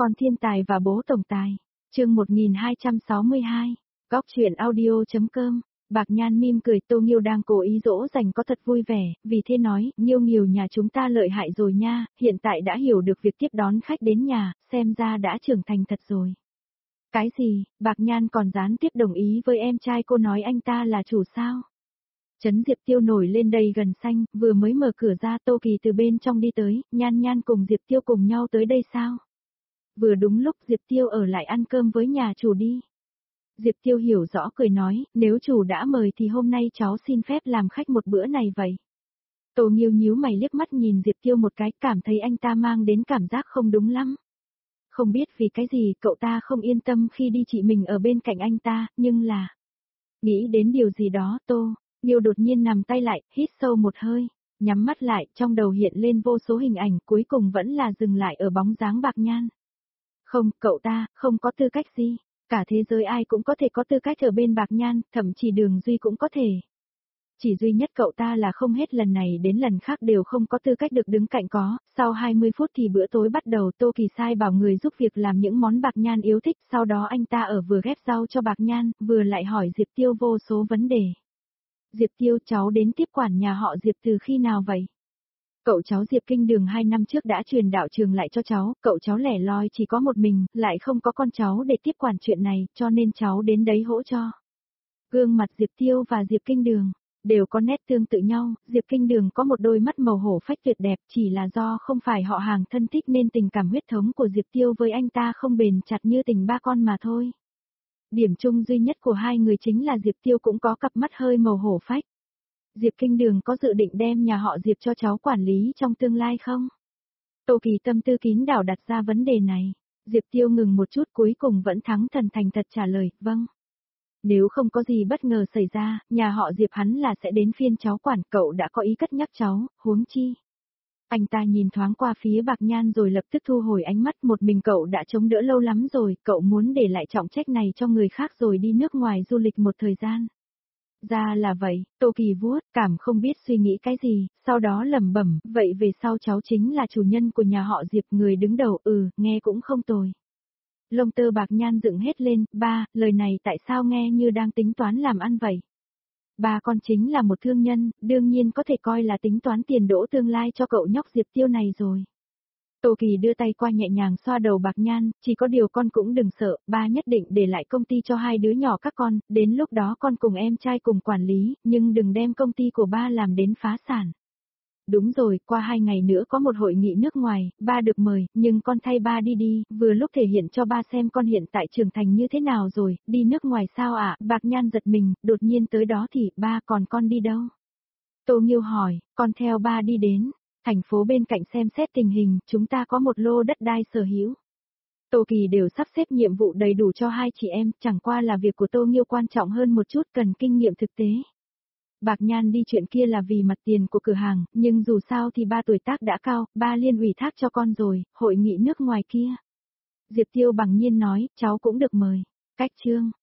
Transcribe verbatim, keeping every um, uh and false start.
Con thiên tài và bố tổng tài. Chương một nghìn hai trăm sáu mươi hai. Góc truyện audio.com. Bạc Nhan mỉm cười, Tô Nghiêu đang cố ý dỗ dành có thật vui vẻ, vì thế nói, Nghiêu Nghiêu nhà chúng ta lợi hại rồi nha, hiện tại đã hiểu được việc tiếp đón khách đến nhà, xem ra đã trưởng thành thật rồi. Cái gì, Bạc Nhan còn gián tiếp đồng ý với em trai cô nói anh ta là chủ sao? Trấn Diệp Tiêu nổi lên đầy gần xanh, vừa mới mở cửa ra Tô Kỳ từ bên trong đi tới, Nhan Nhan cùng Diệp Tiêu cùng nhau tới đây sao? Vừa đúng lúc Diệp Tiêu ở lại ăn cơm với nhà chủ đi. Diệp Tiêu hiểu rõ cười nói, nếu chủ đã mời thì hôm nay cháu xin phép làm khách một bữa này vậy. Tô Nghiêu nhíu mày liếc mắt nhìn Diệp Tiêu một cái, cảm thấy anh ta mang đến cảm giác không đúng lắm. Không biết vì cái gì cậu ta không yên tâm khi đi chị mình ở bên cạnh anh ta, nhưng là... Nghĩ đến điều gì đó Tô Nghiêu đột nhiên nằm tay lại, hít sâu một hơi, nhắm mắt lại, trong đầu hiện lên vô số hình ảnh, cuối cùng vẫn là dừng lại ở bóng dáng Bạc Nhan. Không, cậu ta, không có tư cách gì. Cả thế giới ai cũng có thể có tư cách ở bên Bạc Nhan, thậm chí Đường Duy cũng có thể. Chỉ duy nhất cậu ta là không hết lần này đến lần khác đều không có tư cách được đứng cạnh có. Sau hai mươi phút thì bữa tối bắt đầu, Tô Kỳ sai bảo người giúp việc làm những món Bạc Nhan yêu thích, sau đó anh ta ở vừa ghép rau cho Bạc Nhan, vừa lại hỏi Diệp Tiêu vô số vấn đề. Diệp Tiêu, cháu đến tiếp quản nhà họ Diệp từ khi nào vậy? Cậu cháu Diệp Kinh Đường hai năm trước đã truyền đạo trường lại cho cháu, cậu cháu lẻ loi chỉ có một mình, lại không có con cháu để tiếp quản chuyện này, cho nên cháu đến đấy hỗ cho. Gương mặt Diệp Tiêu và Diệp Kinh Đường đều có nét tương tự nhau, Diệp Kinh Đường có một đôi mắt màu hổ phách tuyệt đẹp, chỉ là do không phải họ hàng thân thích nên tình cảm huyết thống của Diệp Tiêu với anh ta không bền chặt như tình ba con mà thôi. Điểm chung duy nhất của hai người chính là Diệp Tiêu cũng có cặp mắt hơi màu hổ phách. Diệp Kinh Đường có dự định đem nhà họ Diệp cho cháu quản lý trong tương lai không? Tô Kỳ tâm tư kín đảo đặt ra vấn đề này. Diệp Tiêu ngừng một chút cuối cùng vẫn thắng thần thành thật trả lời, vâng. Nếu không có gì bất ngờ xảy ra, nhà họ Diệp hắn là sẽ đến phiên cháu quản, cậu đã có ý cất nhắc cháu, huống chi. Anh ta nhìn thoáng qua phía Bạc Nhan rồi lập tức thu hồi ánh mắt, một mình cậu đã chống đỡ lâu lắm rồi, cậu muốn để lại trọng trách này cho người khác rồi đi nước ngoài du lịch một thời gian. Ra là vậy, Tô Kỳ vuốt, cảm không biết suy nghĩ cái gì, sau đó lẩm bẩm, vậy về sau cháu chính là chủ nhân của nhà họ Diệp, người đứng đầu, ừ, nghe cũng không tồi. Lông tơ Bạc Nhan dựng hết lên, ba, lời này tại sao nghe như đang tính toán làm ăn vậy? Ba con chính là một thương nhân, đương nhiên có thể coi là tính toán tiền đỗ tương lai cho cậu nhóc Diệp Tiêu này rồi. Tô Kỳ đưa tay qua nhẹ nhàng xoa đầu Bạc Nhan, chỉ có điều con cũng đừng sợ, ba nhất định để lại công ty cho hai đứa nhỏ các con, đến lúc đó con cùng em trai cùng quản lý, nhưng đừng đem công ty của ba làm đến phá sản. Đúng rồi, qua hai ngày nữa có một hội nghị nước ngoài, ba được mời, nhưng con thay ba đi đi, vừa lúc thể hiện cho ba xem con hiện tại trưởng thành như thế nào rồi, đi nước ngoài sao ạ? Bạc Nhan giật mình, đột nhiên tới đó thì, ba còn con đi đâu? Tô Nghiêu hỏi, con theo ba đi đến thành phố bên cạnh xem xét tình hình, chúng ta có một lô đất đai sở hữu. Tô Kỳ đều sắp xếp nhiệm vụ đầy đủ cho hai chị em, chẳng qua là việc của Tô Nghiêu quan trọng hơn một chút, cần kinh nghiệm thực tế. Bạc Nhan đi chuyện kia là vì mặt tiền của cửa hàng, nhưng dù sao thì ba tuổi tác đã cao, ba liên ủy thác cho con rồi, hội nghị nước ngoài kia. Diệp Tiêu bằng nhiên nói, cháu cũng được mời. Cách chương.